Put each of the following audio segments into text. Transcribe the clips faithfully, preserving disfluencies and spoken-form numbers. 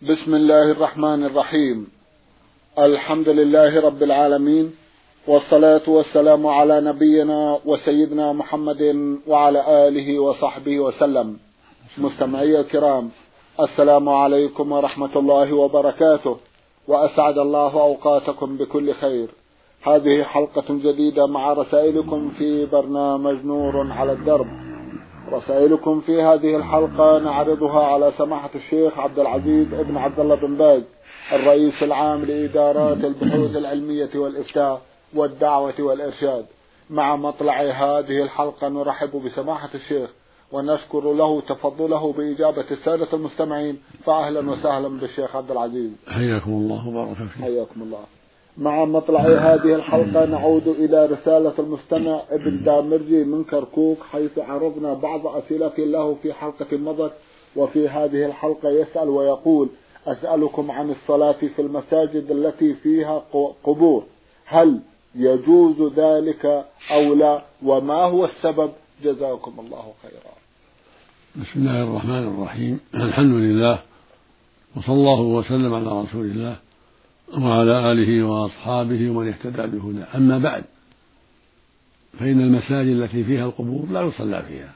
بسم الله الرحمن الرحيم. الحمد لله رب العالمين، والصلاة والسلام على نبينا وسيدنا محمد وعلى آله وصحبه وسلم. مستمعي الكرام، السلام عليكم ورحمة الله وبركاته، وأسعد الله أوقاتكم بكل خير. هذه حلقة جديدة مع رسائلكم في برنامج نور على الدرب. رسائلكم في هذه الحلقة نعرضها على سماحة الشيخ عبد العزيز ابن عبد الله بن باز، الرئيس العام لإدارات البحوث العلمية والإفتاء والدعوة والإرشاد. مع مطلع هذه الحلقة نرحب بسماحة الشيخ ونشكر له تفضله بإجابة السادة المستمعين، فأهلا وسهلا بالشيخ عبد العزيز. حياكم الله وبارك فيكم. حياكم الله. مع مطلع هذه الحلقة نعود إلى رسالة المستمع ابن دامرجي من كركوك، حيث عرضنا بعض أسئلة له في حلقة مضت، وفي هذه الحلقة يسأل ويقول: أسألكم عن الصلاة في المساجد التي فيها قبور، هل يجوز ذلك أو لا، وما هو السبب؟ جزاكم الله خيرا. بسم الله الرحمن الرحيم. الحمد لله، وصلى الله وسلم على رسول الله وعلى آله وأصحابه ومن اهتدى بهداه. أما بعد، فإن المساجد التي فيها القبور لا يصلى فيها،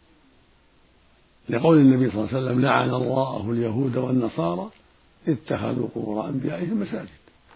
لقول النبي صلى الله عليه وسلم: لعن الله اليهود والنصارى اتخذوا قبور أنبيائهم مساجد.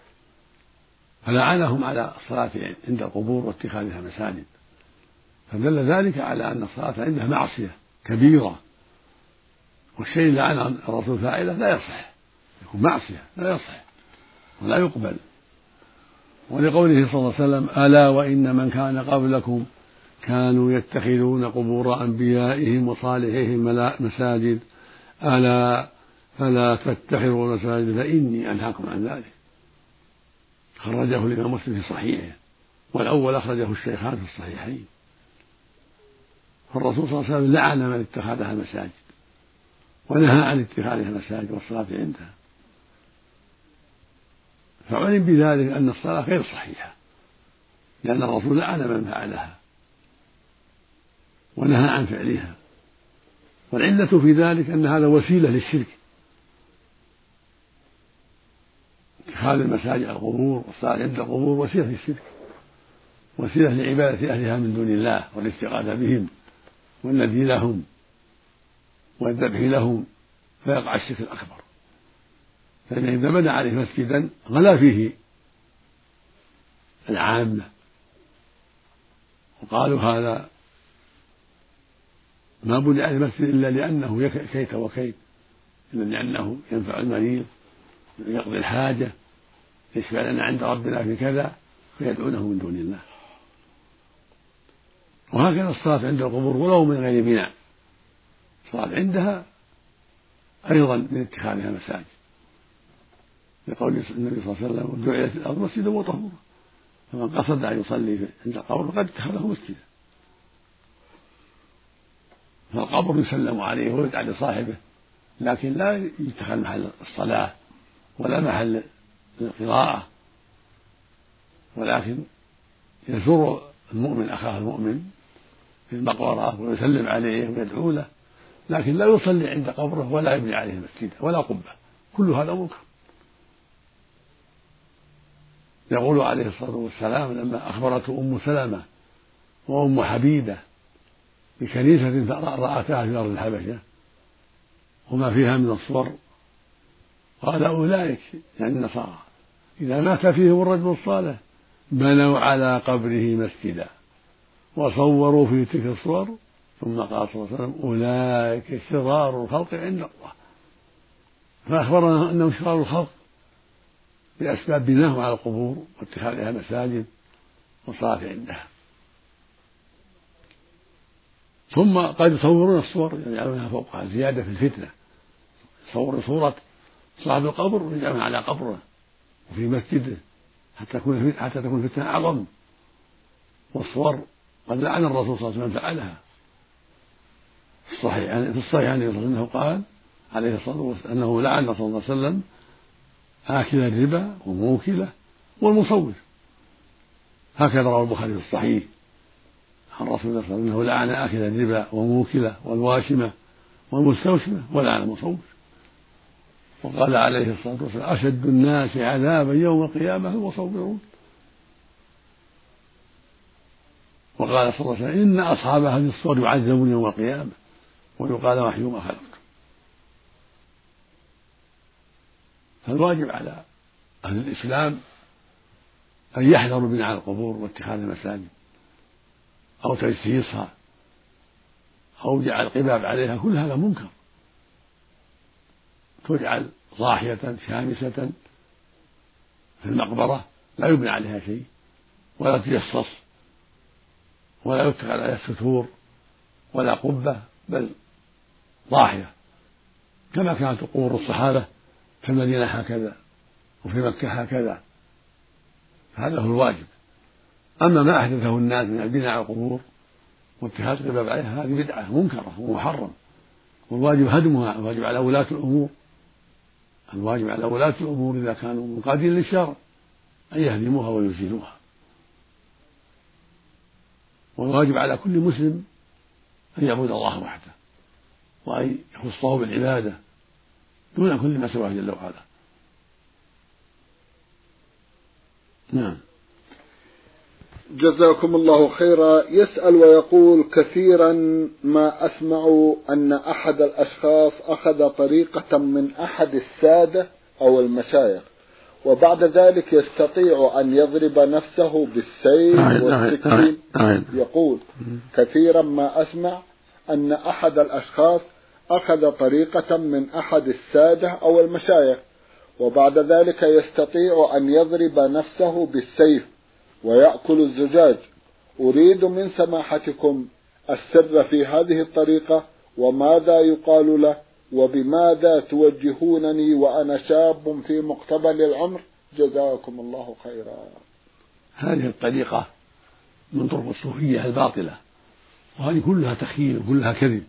فلعنهم على الصلاة عند القبور واتخاذها مساجد، فدل ذلك على أن الصلاة عندها معصية كبيرة، والشيء اللي لعن الرسول فاعله لا يصح، يكون معصية لا يصح ولا يقبل. ولقوله صلى الله عليه وسلم: ألا وإن من كان قبلكم كانوا يتخذون قبور أنبيائهم وصالحيهم مساجد، ألا فلا تتخذوا مساجد فإني أنهاكم عن ذلك. خرجه الإمام مسلم في صحيحه، والأول أخرجه الشيخان في الصحيحين. فالرسول صلى الله عليه وسلم لعن من اتخذها مساجد، ونهى عن اتخاذها مساجد والصلاة عندها، فعلم بذلك أن الصلاة غير صحيحة، لأن الرسول لعن من فعلها ونهى عن فعلها. والعلة في ذلك أن هذا وسيلة للشرك، اتخاذ المساجد القبور والصلاة عند القبور وسيلة للشرك، وسيلة لعبادة أهلها من دون الله والاستغاثة بهم والندي لهم والذبح لهم، فيقع الشرك الأكبر. فإن إذا بنى عليه مسجدا غلا فيه العامة، وقالوا هذا ما بني عليه مسجد إلا لأنه كيت وكيت، إلا لأنه ينفع المريض، يقضي الحاجة، يشفع لنا عند ربنا في كذا، فيدعونه من دون الله. وهكذا الصلاة عند القبور ولو من غير بناء، الصلاة عندها أيضا من اتخاذها مساجد، لقول النبي صلى الله عليه وسلم: جعلت الأرض مسجدا وطهورا، فمن قصد أن يصلي عند القبر فقد اتخذه مسجدا. فالقبر يسلم عليه ويدعى لصاحبه، لكن لا يتخذ محل الصلاة ولا محل القراءة، ولكن يزور المؤمن أخاه المؤمن في المقبرة ويسلم عليه ويدعو له، لكن لا يصلي عند قبره ولا يبني عليه مسجدا ولا قبة. كل هذا منكر. يقول عليه الصلاة والسلام لما أخبرته أم سلمة وأم حبيبة بكنيسة رأتها في أرض الحبشة وما فيها من الصور، قال: أولئك يعني النصارى إذا مات فيهم الرجل الصالح بنوا على قبره مسجدا وصوروا في تلك الصور، ثم قال صلى الله عليه وسلم: أولئك شرار الخلق عند الله. فأخبرنا أنهم شرار الخلق بأسباب بناهم على القبور واتخاذها مساجد والصلاة عندها. ثم قد يصورون الصور يجعلونها فوقها زيادة في الفتنة، يصور صورة صاحب القبر ويجعلونها على قبره وفي مسجده حتى تكون حتى تكون الفتنة أعظم. والصور قد لعن الرسول صلى الله عليه وسلم فعلها في الصحيح يعني في الصحيح يعني أنه قال عليه الصلاة والسلام أنه لعن صلى الله عليه وسلم آكل الربا وموكله والمصور. هكذا روى البخاري في الصحيح عن رسول الله صلى الله عليه وسلم أنه لعن آكل الربا وموكله والواشمة والمستوشمة ولعن المصور. وقال عليه الصلاة والسلام أشد الناس عذابا يوم القيامة المصورون. وقال صلى الله عليه وسلم إن أصحاب هذه الصور يعذبون يوم القيامة ويقال وحيوا ما خلقتم. فالواجب على أهل الإسلام أن يحذروا بناء القبور واتخاذ المساجد أو تجسيسها أو جعل قباب عليها، كل هذا منكر. تجعل ضاحية شامسة في المقبرة لا يبنى عليها شيء ولا تجصص ولا يتخذ عليها ستور ولا قبة، بل ضاحية كما كانت قبور الصحابة في المدينة هكذا وفي مكة هكذا. هذا هو الواجب. أما ما أحدثه الناس من البناء على القبور واتخاذ قباب عليها هذه بدعة منكرة ومحرم، والواجب هدمها. الواجب على ولاة الأمور الواجب على ولاة الأمور إذا كانوا منقادين للشرع أن يهدموها ويزيلوها. والواجب على كل مسلم أن يعبد الله وحده وأن يخصه بالعبادة دون كل ما سواه جل وعلا. نعم. جزاكم الله خيرا. يسأل ويقول: كثيرا ما أسمع أن أحد الأشخاص أخذ طريقة من أحد السادة أو المشايخ وبعد ذلك يستطيع أن يضرب نفسه بالسيف والسكين. يقول: كثيرا ما أسمع أن أحد الأشخاص أخذ طريقة من أحد السادة أو المشايخ وبعد ذلك يستطيع أن يضرب نفسه بالسيف ويأكل الزجاج. أريد من سماحتكم السر في هذه الطريقة وماذا يقال له وبماذا توجهونني وأنا شاب في مقتبل العمر، جزاكم الله خيرا. هذه الطريقة من طرق الصوفية الباطلة، وهذه كلها تخيل وكلها كذب،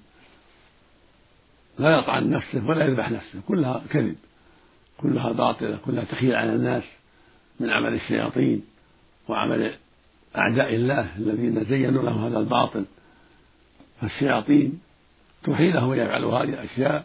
لا يطعن نفسه ولا يذبح نفسه، كلها كذب، كلها باطلة، كلها تخيل على الناس من عمل الشياطين وعمل أعداء الله الذين زينوا لهم هذا الباطل. فالشياطين توحي لهم ويفعلوا هذه الأشياء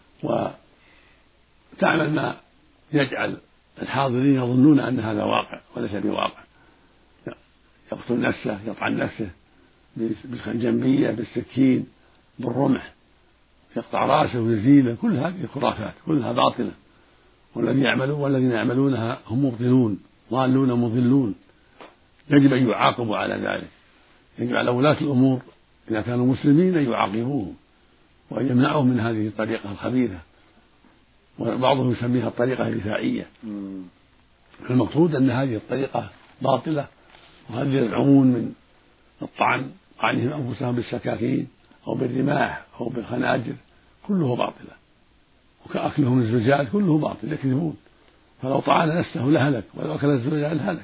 وتعمل ما يجعل الحاضرين يظنون أن هذا واقع وليس بواقع. يقتل نفسه، يطعن نفسه بالخنجمية، بالسكين، بالرمح، يقطع رأسه ويزيله، كل هذه خرافات كلها باطلة. والذين يعملون والذين يعملونها هم مبطلون ضالون مضلون، يجب أن يعاقبوا على ذلك. يجب على ولاة الأمور إذا كانوا مسلمين أن يعاقبوهم وأن يمنعهم من هذه الطريقة الخبيثة، وبعضهم يسميها الطريقة الرفاعية. المقصود أن هذه الطريقة باطلة، وهذه يزعمون من الطعن طعنهم أنفسهم بالسكاكين أو بالرماح أو بالخناجر كله باطلة، وكأكلهم الزجاج كله باطل، يكذبون. فلو طعن نفسه لهلك ولو أكل الزجاج لهلك.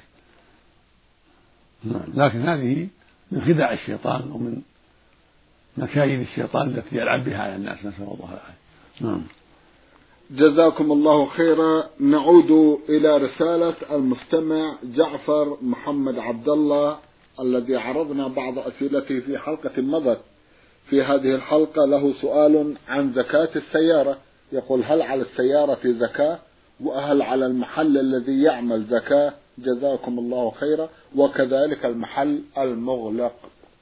لكن هذه من خداع الشيطان ومن مكايد الشيطان التي يلعب بها على الناس، نسأل الله العافية. نعم. جزاكم الله خيرا. نعود إلى رسالة المستمع جعفر محمد عبد الله الذي عرضنا بعض أسئلته في حلقة مضت. في هذه الحلقة له سؤال عن زكاة السيارة، يقول: هل على السيارة زكاة؟ وهل على المحل الذي يعمل زكاة؟ جزاكم الله خيرا. وكذلك المحل المغلق.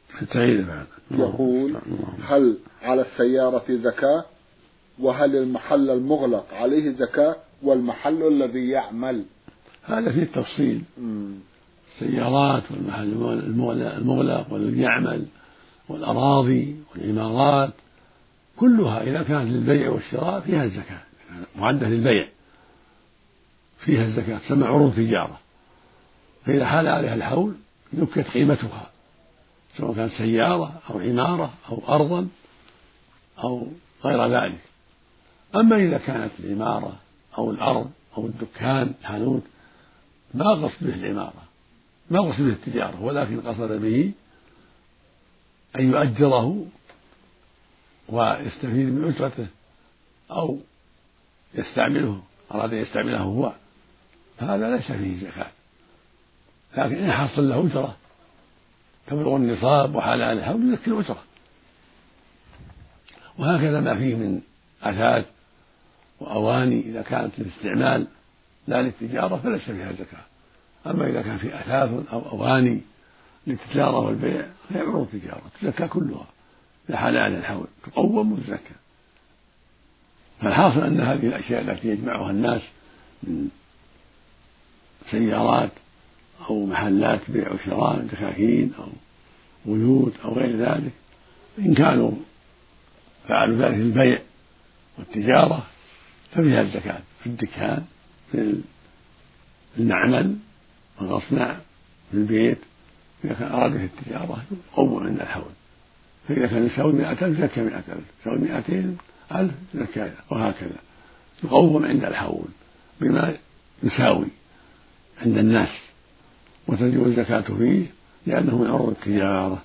يقول: هل على السيارة زكاة؟ وهل المحل المغلق عليه زكاة؟ والمحل الذي يعمل؟ هذا فيه التفصيل. السيارات والمحل المغلق والذي يعمل والأراضي والعمارات كلها إذا كانت للبيع والشراء فيها الزكاة، معدة للبيع فيها الزكاة، تسمى عروض تجارة. فإذا حال عليها الحول نكت قيمتها، سواء كانت سيارة أو عمارة أو أرضا أو غير ذلك. أما إذا كانت العمارة أو الأرض أو الدكان الحانوت ما قصد به العمارة، ما قصد به التجارة، ولكن قصد به أن يؤجره ويستفيد من أجرته أو يستعمله، أراد أن يستعمله هو، فهذا ليس فيه زكاة. لكن إن حصل له أجرة تبلغ النصاب وحال على الحول يزكي الأجرة. وهكذا ما فيه من أثاث وأواني إذا كانت للاستعمال لا للتجارة فليس فيها زكاة. أما إذا كان في أثاث أو أواني للتجارة والبيع فهي عروض تجارة تزكى كلها لحال على الحول تقوم وتزكى. فالحاصل أن هذه الأشياء التي يجمعها الناس من سيارات أو محلات بيع وشراء دكاكين أو بيوت أو غير ذلك إن كانوا فعلوا ذلك البيع والتجارة ففيها الزكاة في الدكان في المعمل والمصنع في البيت. إذا كان أراد به التجارة يقوم عند الحول، فإذا كان يساوي مئة ألف زكى مئة ألف، يساوي مئتين ألف زكى، وهكذا يقوم عند الحول بما يساوي عند الناس وتجب الزكاة فيه لأنه من عروض التجارة.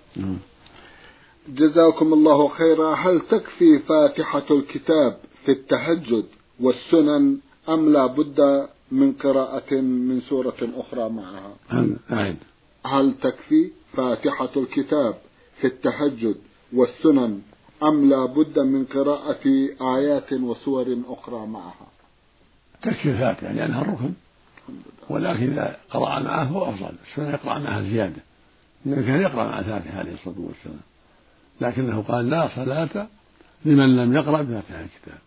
جزاكم الله خيرا. هل تكفي فاتحة الكتاب في التهجد والسنن أم لا بد من قراءة من سورة أخرى معها؟ هل تكفي فاتحة الكتاب في التهجد والسنن أم لا بد من قراءة آيات وسور أخرى معها؟ تكفي الفاتحة لأنها الركن، ولكن إذا قرأ معه هو أفضل. السنة يقرأ معها زيادة، إنه كان يقرأ مع الفاتحة عليه الصلاة والسلام، لكنه قال لا صلاة لمن لم يقرأ بفاتحة الكتاب،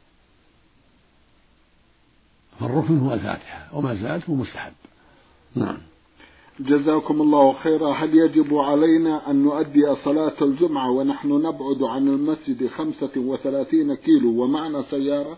فالركن هو الفاتحة وما زاد هو مستحب. نعم. جزاكم الله خيرا. هل يجب علينا أن نؤدي صلاة الجمعة ونحن نبعد عن المسجد خمسة وثلاثين كيلو ومعنا سيارة؟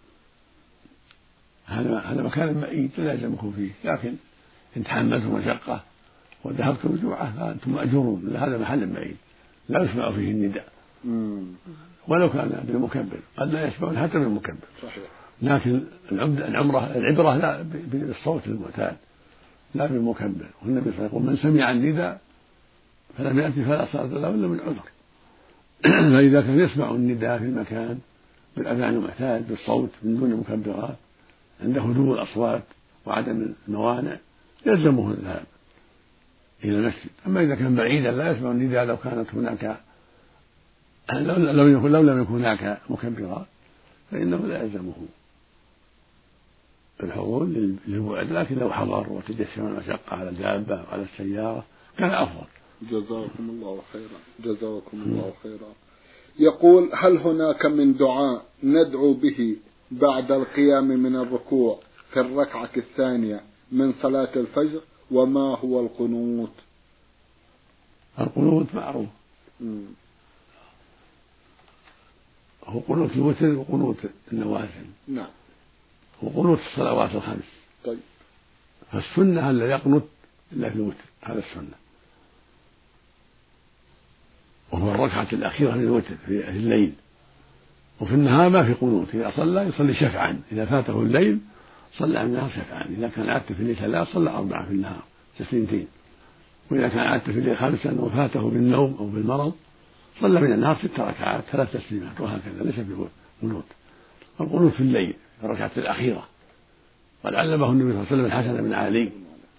هذا هذا مكان بعيد لا يلزمكم فيه، لكن إن تحملتم مشقة وذهبتم الجمعة فأنتم مأجورون، هذا محل بعيد لا يسمع فيه النداء ولو كان بالمكبر، قد لا يسمعون حتى بالمكبر. صحيح. لكن العمرة العبرة لا بالصوت المعتاد لا بالمكبر، والنبي صلى الله عليه وسلم من سمع النداء فلم يأتي فلا صلاة له إلا من عذر. فإذا كان يسمع النداء في المكان بالأذان المعتاد بالصوت من دون مكبرات عند هدوء الأصوات وعدم الموانع يلزمه الذهاب إلى المسجد. أما إذا كان بعيدا لا يسمع النداء لو كانت هناك لو لم يكن لو لم يكن هناك مكبرات فإنه لا يلزمه الحضور للبعد، لكن لو حضر وتجسم المشقة على الدابة وعلى السيارة كان أفضل. جزاكم الله خيرا. جزاكم الله خيرا. يقول هل هناك من دعاء ندعو به بعد القيام من الركوع في الركعة الثانية من صلاة الفجر، وما هو القنوت؟ القنوت معروف، هو قنوت الوتر وقنوت النوازل. نعم. وقنوت الصلوات الخمس. طيب. فالسنة ألا يقنت إلا في الوتر، هذا السنة، وهو الركعة الأخيرة للوتر في الليل. وفي النهار ما في قنوت، إذا صلى يصلي شفعا، إذا فاته الليل صلى من النهار شفعا، إذا كان عادة في الليل ثلاث صلى أربعة في النهار تسليمتين، وإذا كان عادة في الليل خمسا وفاته بالنوم أو بالمرض صلى من النهار ست ركعات ثلاث تسليمات، وهكذا ليس في قنوت. القنوت في الليل في الركعة الأخيرة، قد علمه النبي صلى الله عليه وسلم الحسن بن علي.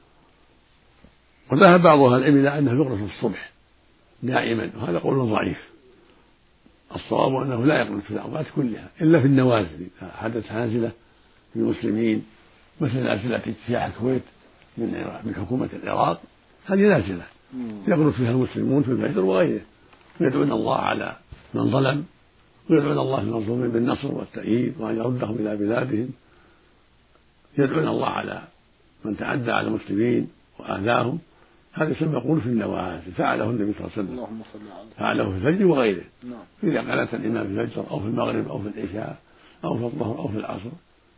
وذهب بعض أهل العلم إلى أنه يقنط في الصبح دائما، وهذا قول ضعيف. الصواب أنه لا يقنط في الأوقات كلها إلا في النوازل، إذا حدث نازلة في المسلمين مثل نازلة اجتياح الكويت من من حكومة العراق، هذه نازلة يقنط فيها المسلمون في الفجر وغيره، يدعون الله على من ظلم، ويدعون الله للمظلومين بالنصر والتأييد وأن يردهم إلى بلادهم، يدعون الله على من تعدى على المسلمين وآذاهم. هذا يسمى يقول في النوازل، فعله النبي صلى الله عليه وسلم، فعله في الفجر وغيره. إذا قنت الإمام في الفجر أو في المغرب أو في العشاء أو في الظهر أو في العصر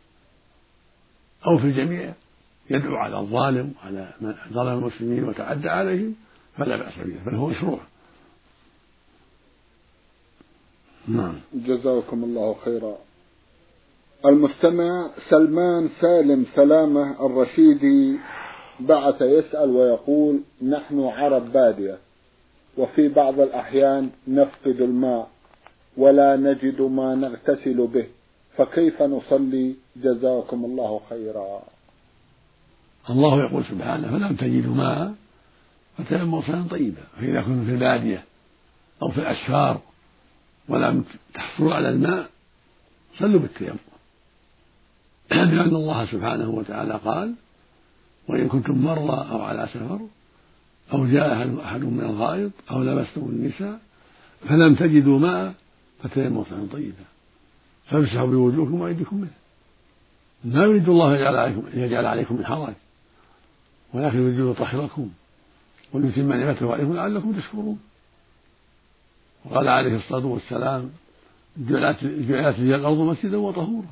أو في الجميع يدعو على الظالم وعلى من ظلم المسلمين وتعدى عليهم فلا بأس به، بل هو مشروع. نعم. جزاكم الله خيرا. المستمع سلمان سالم سلامة الرشيدي بعث يسأل ويقول نحن عرب بادية وفي بعض الأحيان نفقد الماء ولا نجد ما نغتسل به، فكيف نصلي؟ جزاكم الله خيرا. الله يقول سبحانه فلم تجدوا ماء فتيمموا صعيدا طيبا. فإذا كنتم في البادية أو في الأسفار ولم تحصلوا على الماء صلوا بالتيمم، لأن الله سبحانه وتعالى قال: وإن كنتم مرضى أو على سفر أو جاء أحد من الغائط أو لمستم النساء فلم تجدوا ماء فتيمموا صعيدا طيبا فامسحوا بوجوهكم وأيديكم منه. ما يريد الله يجعل عليكم, يجعل عليكم من حرج، ولكن يريد يطهركم ويتم نعمته عليكم لعلكم تشكرون. وقال عليه الصلاة والسلام: جعلت لي الأرض مسجدا وطهورا.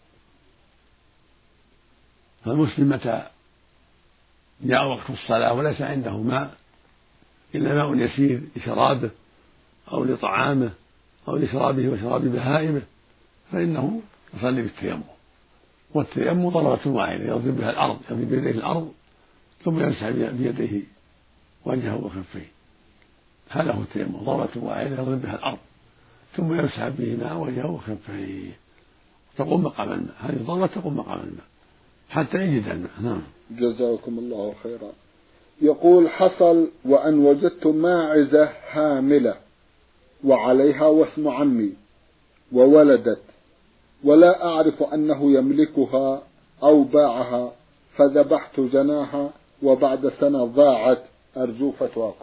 فالمسلم متى جاء وقت الصلاة وليس عنده ماء إلا ماء يسير لشرابه أو لطعامه أو لشرابه وشراب بهائمه فإنه يصلي بالتيمم. والتيمم ضربة واحدة يضرب بها الأرض، يضرب بيديه الأرض ثم يمسح بيديه وجهه وكفيه. هذا هو التيمم، ضربة واحدة يضرب بها الأرض ثم يمسح بهما وجهه وكفيه، تقوم مقام الماء. هذه الضربة تقوم مقام الماء حتى يجد الماء. نعم. جزاكم الله خيرا. يقول: حصل وأن وجدت ماعزة حاملة وعليها واسم عمي وولدت ولا أعرف أنه يملكها أو باعها فذبحت جناها وبعد سنة ضاعت، أرجو فتواكم.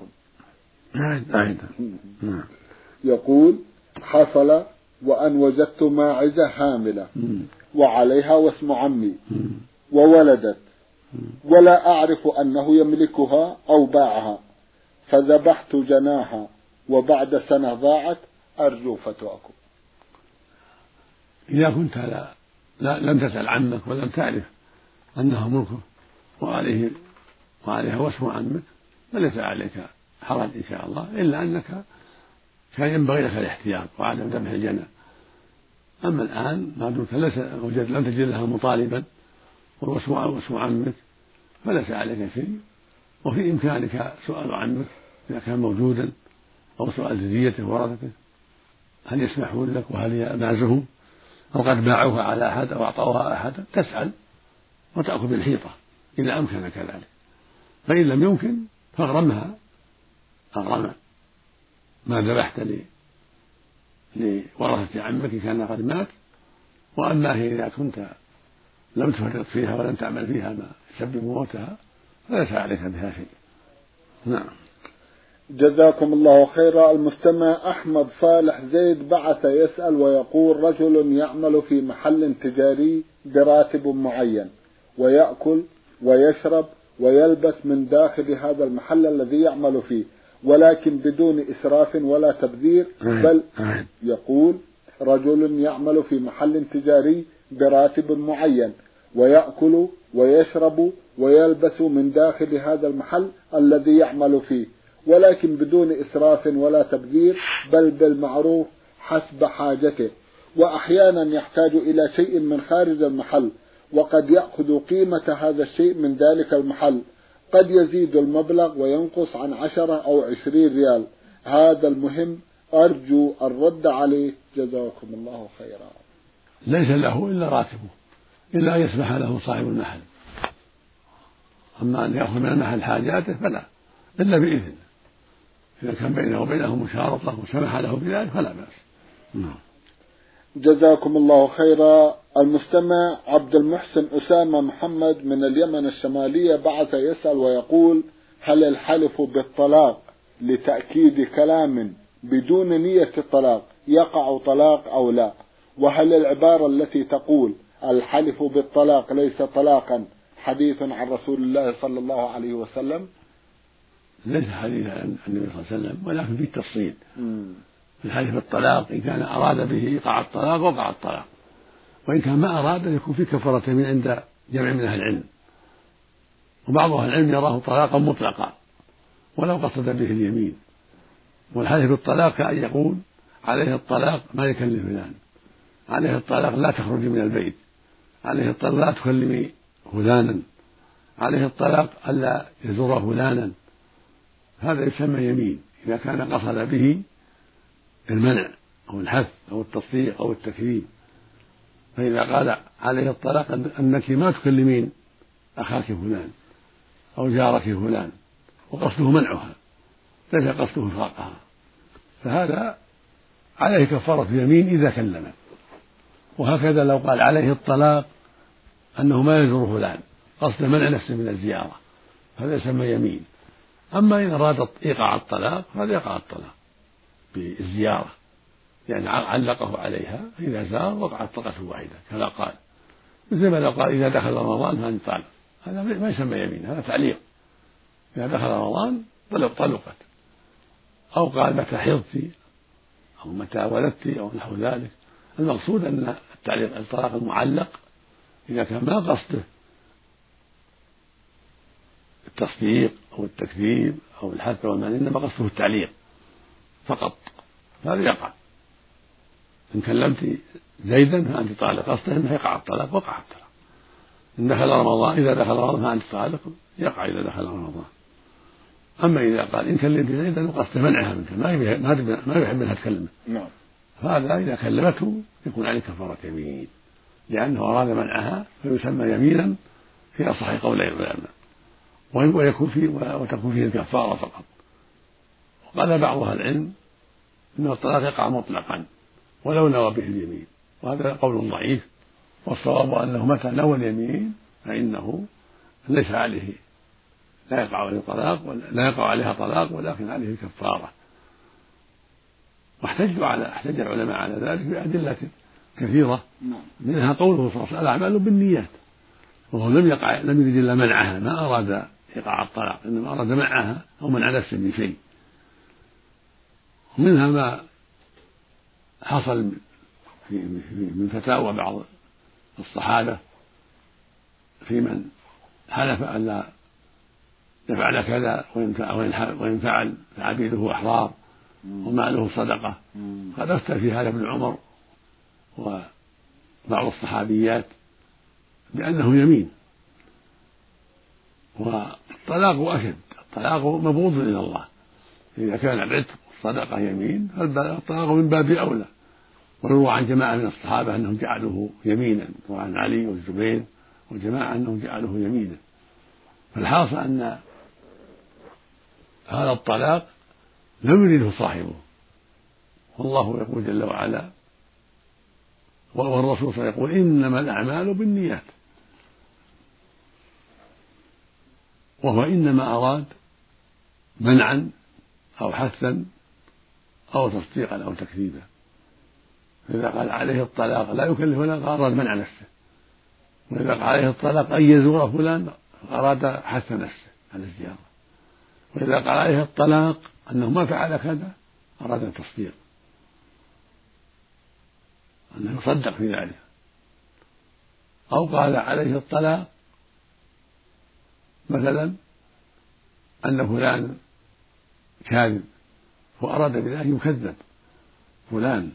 يقول: حصل وأن وجدت ماعزة حاملة وعليها واسم عمي وولدت ولا أعرف أنه يملكها أو باعها فذبحت جناها وبعد سنة ضاعت، أرجو فتواكم. إذا كنت لا, لا لم تسأل عمك ولم تعرف أنها ملكه وعليه وعليها واسم عمك فليس عليك حرج إن شاء الله، إلا أنك كان ينبغي لك الاحتياط وعدم ذبح الجنى. أما الآن ما دمت وجد لم تجد لها مطالبا واسم عمك فليس عليك شيء، وفي إمكانك سؤال عمك إذا كان موجودا أو سؤال ذريته ورثته هل يسمحون لك وهل معزهم أو قد باعوها على أحد أو أعطوها أحدا، تسأل وتأخذ بالحيطة إذا أمكن كذلك. فإن لم يمكن فاغرمها أغرم ما ذبحت لورثة عمك كان قد مات. وأما هي إذا كنت لم تفرط فيها ولم تعمل فيها ما يسبب موتها فليس عليك بها شيء. نعم. جزاكم الله خيرا. المستمع أحمد صالح زيد بعث يسأل ويقول: رجل يعمل في محل تجاري براتب معين ويأكل ويشرب ويلبس من داخل هذا المحل الذي يعمل فيه ولكن بدون إسراف ولا تبذير، بل يقول: رجل يعمل في محل تجاري براتب معين ويأكل ويشرب ويلبس من داخل هذا المحل الذي يعمل فيه ولكن بدون إسراف ولا تبذير بل بالمعروف حسب حاجته، وأحيانا يحتاج إلى شيء من خارج المحل وقد يأخذ قيمة هذا الشيء من ذلك المحل، قد يزيد المبلغ وينقص عن عشرة أو عشرين ريال. هذا المهم، أرجو الرد عليه، جزاكم الله خيرا. ليس له إلا راتبه إلا أن يسمح له صاحب المحل، أما أن يأخذ من المحل حاجاته فلا، إلا بإذن. إذا كان بينه وبينه مشارطة وسمح له بذلك فلا بأس. نعم. جزاكم الله خيرا. المستمع عبد المحسن أسامة محمد من اليمن الشمالية بعث يسأل ويقول: هل الحلف بالطلاق لتأكيد كلام بدون نية الطلاق يقع طلاق أو لا؟ وهل العبارة التي تقول الحلف بالطلاق ليس طلاقا حديث عن رسول الله صلى الله عليه وسلم؟ ليس حديث عن النبي صلى الله عليه وسلم، ولكن في التفصيل. الحلف بالطلاق إن كان أراد به إيقاع الطلاق وقع الطلاق، وإن كان ما أراد يكون في كفارة من عند جمع من أهل العلم، وبعض أهل العلم يراه طلاقا مطلقا ولو قصد به اليمين. والحلف بالطلاق كأن يقول: عليه الطلاق ما يكلم فلان، عليه الطلاق لا تخرج من البيت، عليه الطلاق لا تكلمي فلانا، عليه الطلاق ألا يزور فلانا. هذا يسمى يمين إذا كان قصد به المنع أو الحث أو التصديق أو التكريم. فإذا قال عليه الطلاق أنك ما تكلمين أخاك فلان أو جارك فلان وقصده منعها ليس قصده فراقها، فهذا عليه كفارة يمين إذا كلم. وهكذا لو قال عليه الطلاق أنه ما يزور فلان قصد منع نفسه من الزيارة، هذا يسمى يمين. أما إن أراد إيقاع الطلاق فهذا يقع الطلاق بالزيارة، يعني علقه عليها، إذا زار وقعت طلقة واحدة كما قال، مثل ما لو قال إذا دخل رمضان فأنت طالق، هذا ما يسمى يمين، هذا تعليق. إذا دخل رمضان طلق طلقت، أو قال متى حضت أو متى ولدت أو نحو ذلك. المقصود أن التعليق الطلاق المعلق إذا كان ما قصده التصديق أو التكذيب أو الحث والمنع، إنما قصده التعليق فقط، هذا يقع. إن كلمت زيدا فأنت طالق، قصده أنه يقع الطلاق، وقع الطلاق. إن دخل رمضان إذا دخل رمضان فأنت طالق، يقع إذا دخل رمضان. أما إذا قال إن كلمت زيدا وقصده منعها منك، ما يحب منها تكلمه، نعم، فهذا إذا كلمته يكون عليه كفارة يمين، لأنه أراد منعها، فيسمى يمينا في أصح قولي العلماء، ويكون فيه وتكون فيه الكفارة فقط. وقال بعض أهل العلم إن الطلاق يقع مطلقا ولو نوى به اليمين، وهذا قول ضعيف، والصواب أنه متى نوى اليمين فإنه ليس عليه، لا يقع عليه طلاق، لا يقع عليها طلاق، ولكن عليه كفارة. واحتجوا على احتج العلماء على ذلك بأدلة كثيرة، منها قوله صلى الله عليه وسلم الأعمال بالنيات، وهو لم يقع لم يريد إلا منعها، ما أراد إيقاع الطلاق، إنما أراد منعها أو منع نفسه من شيء. ومنها ما حصل من فتاوى بعض الصحابة في من حلف أن لا يفعل كذا، وإن فعل فعبيده أحرار وماله صدقة. قد أفتى في هذا ابن عمر وبعض الصحابيات بأنه يمين. والطلاق أشد، الطلاق مبغوض إلى الله، إذا كان العتق والصدقة يمين فالطلاق من باب أولى. ويروى عن جماعة من الصحابة أنهم جعلوه يمينا، وعن علي والزبير وجماعة أنهم جعلوه يمينا. فالحاصل أن هذا الطلاق لم يريده صاحبه، والله يقول جل وعلا، والرسول صلى الله عليه وسلم يقول إنما الأعمال بالنيات، وهو إنما أراد منعا أو حثا أو تصديقا أو تكذيبا. فإذا قال عليه الطلاق لا يكلف ولا أراد منع نفسه، وإذا قال عليه الطلاق أن يزور فلان أراد حث نفسه على الزيارة، وإذا قال عليه الطلاق أنه ما فعل كذا أراد التصديق، أنه يصدق في ذلك. أو قال عليه الطلاق مثلا أن فلان كاذب، وأراد بذلك يكذب فلان.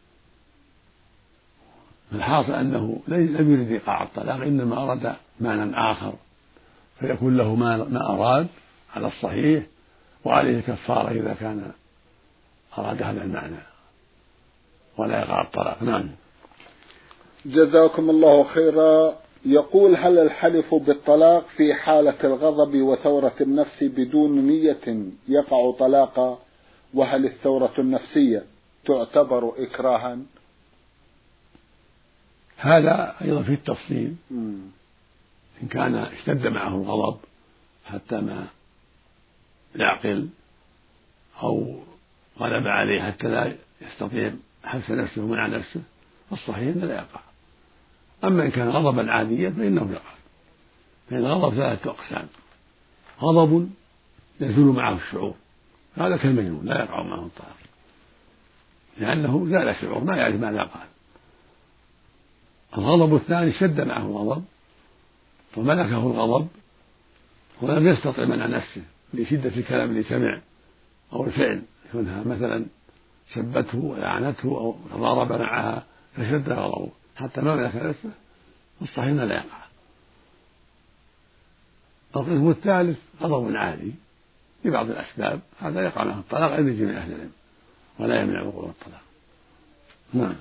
فالحاصل أنه لم يرد إيقاع الطلاق، إنما أراد معنى آخر، فيكون له ما أراد على الصحيح، وعليه كفارة إذا كان أراد هذا المعنى، ولا يقع الطلاق. نعم. جزاكم الله خيرا. يقول: هل الحلف بالطلاق في حالة الغضب وثورة النفس بدون نية يقع طلاقا؟ وهل الثورة النفسية تعتبر إكراها؟ هذا أيضا في التفصيل. إن كان اشتد معه الغضب حتى ما يعقل، أو غلب عليه حتى لا يستطيع حبس نفسه ومنع نفسه، فالصحيح أنه لا يقع. أما إن كان غضبا عاديا فإنه يقع. فإن الغضب ثلاثة أقسام: غضب يزول معه الشعور، هذا كالمجنون لا يقع معه الطلاق، لأنه زال الشعور ما يعرف ماذا قال. الغضب الثاني شد معه الغضب وملكه الغضب ولم يستطع منع نفسه لشدة الكلام اللي سمع أو الفعل، كونها مثلا سبته ولعنته أو تضارب معها فشد غضبه حتى ما ملك نفسه، والصحيح لا يقع. القسم الثالث غضب عادي لبعض الأسباب، هذا يقع له الطلاق عند جميع أهل العلم ولا يمنع وقوع الطلاق. نعم.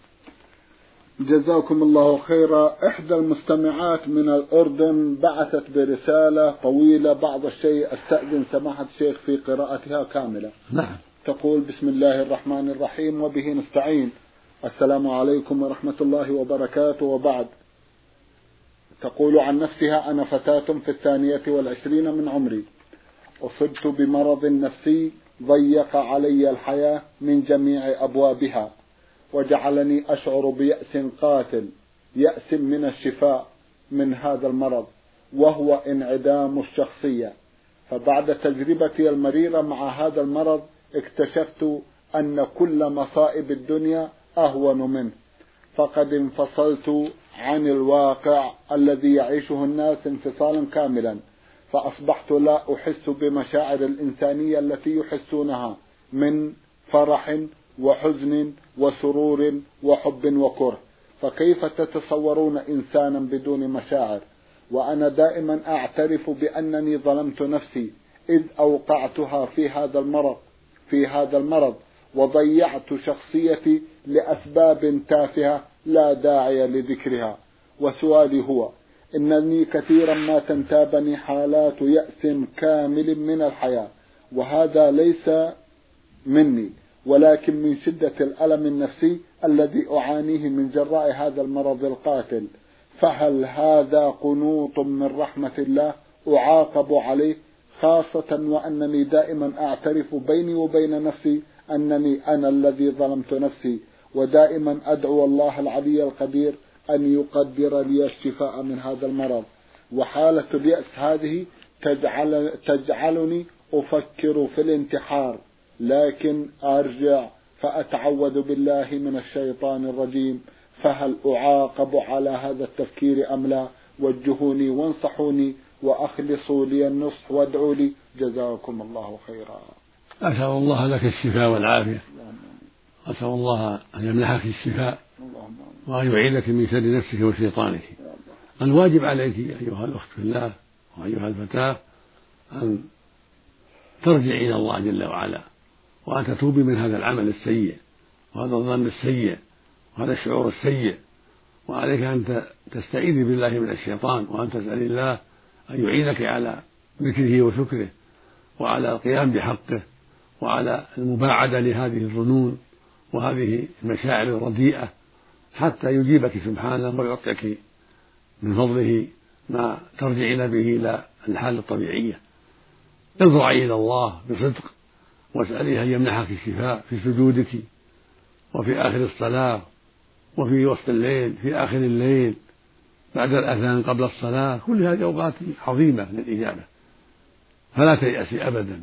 جزاكم الله خيرا. إحدى المستمعات من الأردن بعثت برسالة طويلة بعض الشيء أستأذن سماحة الشيخ في قراءتها كاملة. نعم. تقول: بسم الله الرحمن الرحيم وبه نستعين. السلام عليكم ورحمة الله وبركاته، وبعد. تقول عن نفسها: أنا فتاة في الثانية والعشرين من عمري، أصبت بمرض نفسي ضيق علي الحياة من جميع أبوابها، وجعلني أشعر بيأس قاتل، يأس من الشفاء من هذا المرض، وهو انعدام الشخصية. فبعد تجربتي المريرة مع هذا المرض اكتشفت أن كل مصائب الدنيا أهون منه، فقد انفصلت عن الواقع الذي يعيشه الناس انفصالا كاملا، فأصبحت لا أحس بمشاعر الإنسانية التي يحسونها من فرح وحزن وسرور وحب وكره. فكيف تتصورون إنسانا بدون مشاعر؟ وأنا دائما أعترف بأنني ظلمت نفسي إذ أوقعتها في هذا المرض في هذا المرض وضيعت شخصيتي لأسباب تافهة لا داعي لذكرها. وسؤالي هو: إنني كثيرا ما تنتابني حالات يأس كامل من الحياة، وهذا ليس مني ولكن من شدة الألم النفسي الذي أعانيه من جراء هذا المرض القاتل. فهل هذا قنوط من رحمة الله أعاقب عليه، خاصة وأنني دائما أعترف بيني وبين نفسي أنني أنا الذي ظلمت نفسي، ودائما أدعو الله العلي القدير أن يقدر لي الشفاء من هذا المرض. وحالة اليأس هذه تجعل تجعلني أفكر في الانتحار، لكن أرجع فأتعوذ بالله من الشيطان الرجيم. فهل أعاقب على هذا التفكير أم لا؟ وجهوني وانصحوني وأخلصوا لي النصح وادعوا لي، جزاكم الله خيرا. أسأل الله لك الشفاء والعافية، أسأل الله أن يمنحك الشفاء وأن يعيذك من شر نفسك وشيطانك. الواجب عليك أيها الأخت في الله وأيها الفتاة أن ترجع إلى الله جل وعلا، وأن تتوبي من هذا العمل السيء وهذا الظن السيء وهذا الشعور السيء. وعليك أن تستعيذي بالله من الشيطان، وأن تسأل الله أن يعينك على ذكره وشكره وعلى القيام بحقه وعلى المباعدة لهذه الظنون وهذه المشاعر الرديئة، حتى يجيبك سبحانه ويعطيك من فضله ما ترجعين به إلى الحال الطبيعية. ارجعي إلى الله بصدق واسأليه أن يمنحك الشفاء في سجودك وفي آخر الصلاة وفي وسط الليل، في آخر الليل، بعد الأذان، قبل الصلاة. كل هذه أوقات عظيمة للإجابة، فلا تيأسي أبدا.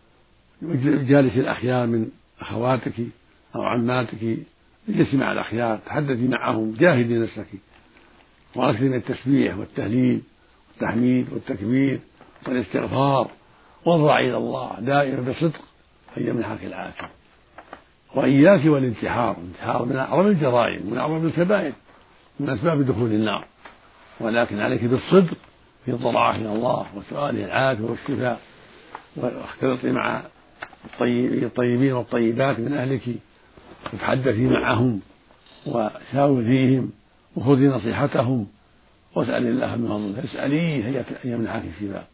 جالس الأخيار من أخواتك أو عماتك، اجلسي مع الأخيار، تحدثي معهم، جاهدي نفسك، وأكثري من التسبيح والتهليل والتحميد والتكبير والاستغفار، واضرعي إلى الله دائما بصدق أن يمنحك العافية. وإياك والانتحار، الانتحار من أعظم الجرائم ومن أعظم الكبائر من أسباب دخول النار، ولكن عليك بالصدق في الضراعة إلى الله وسؤاله العافية والشفاء، واختلطي مع الطيبين والطيبات من أهلك، وتحدثي معهم وشاوريهم وخذي نصيحتهم، واسألي الله من فضله، اسأليه أن يمنحك الشفاء.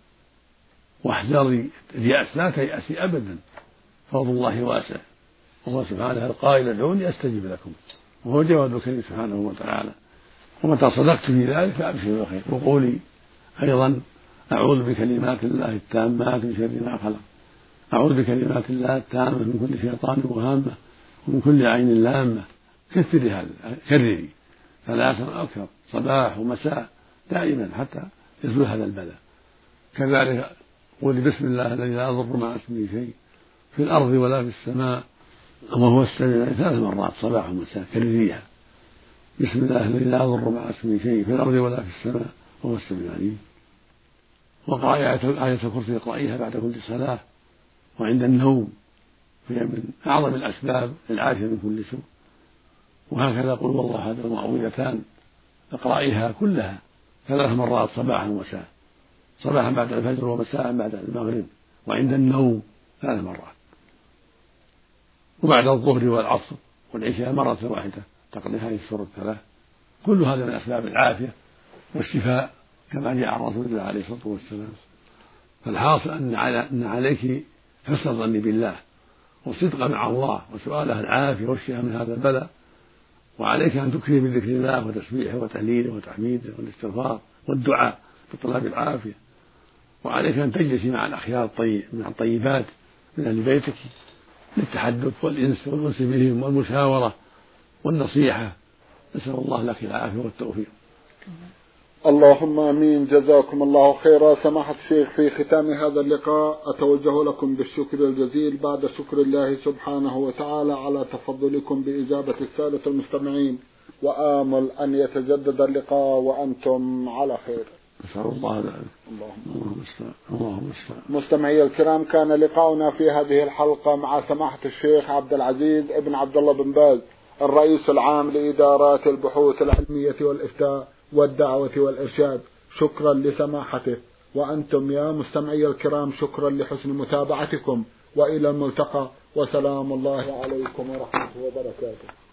واحذري اليأس، لا تيأسي أبدا، فضل الله واسع، والله سبحانه القائل: ادعوني أستجب لكم، وهو جواب الكريم سبحانه وتعالى. ومتى صدقت في ذلك فأبشروا بالخير. وقولي أيضا: أعوذ بكلمات الله التامات من شر ما خلق، أعوذ بكلمات الله التامة من كل شيطان وهامة ومن كل عين لامة. كثري هذا، كرري ثلاثا أكثر، صباح ومساء دائما، حتى يزول هذا البلاء. كذلك قولي: بسم الله الذي لا يضر مع اسمه شيء في الأرض ولا في السماء وهو السميع، ثلاث مرات صباح ومساء، كرريها: بسم الله الذي لا يضر مع اسمه شيء في الأرض ولا في السماء وهو السميع العليم. وقرأي آية الكرسي، اقرأيها بعد كل صلاة وعند النوم، فهي من أعظم الأسباب للعافية من كل سوء. وهكذا قل والله أحد المعوذتان، اقرأيها كلها ثلاث مرات صباحا ومساء، صباحا بعد الفجر ومساء بعد المغرب وعند النوم ثلاث مرات، وبعد الظهر والعصر والعشاء مرة واحدة تقضي هذه السور الثلاث. كل هذا من أسباب العافية والشفاء كما جاء عن رسول الله عليه الصلاة والسلام. فالحاصل أن, على أن عليك حسن الظن بالله والصدق مع الله وسؤاله العافية والشفاء من هذا البلاء، وعليك أن تكثر من ذكر الله وتسبيحه وتهليله وتحميده والاستغفار والدعاء بطلب العافية. وعليك أن تجلس مع الأخيار الطيب من الطيبات من أهل بيتك للتحدث والإنس والأنس بهم والمشاورة والنصيحة. نسأل الله لك العافية والتوفيق. اللهم امين. جزاكم الله خيرا. سماحة الشيخ، في ختام هذا اللقاء اتوجه لكم بالشكر الجزيل بعد شكر الله سبحانه وتعالى على تفضلكم باجابة السادة المستمعين، وآمل ان يتجدد اللقاء وانتم على خير. نسأل الله ذلك. اللهم اللهم مستمعي الكرام، كان لقاؤنا في هذه الحلقة مع سماحة الشيخ عبد العزيز ابن عبد الله بن باز، الرئيس العام لإدارات البحوث العلمية والإفتاء والدعوة والإرشاد. شكرا لسماحته، وأنتم يا مستمعي الكرام شكرا لحسن متابعتكم، وإلى الملتقى، وسلام الله عليكم ورحمته وبركاته.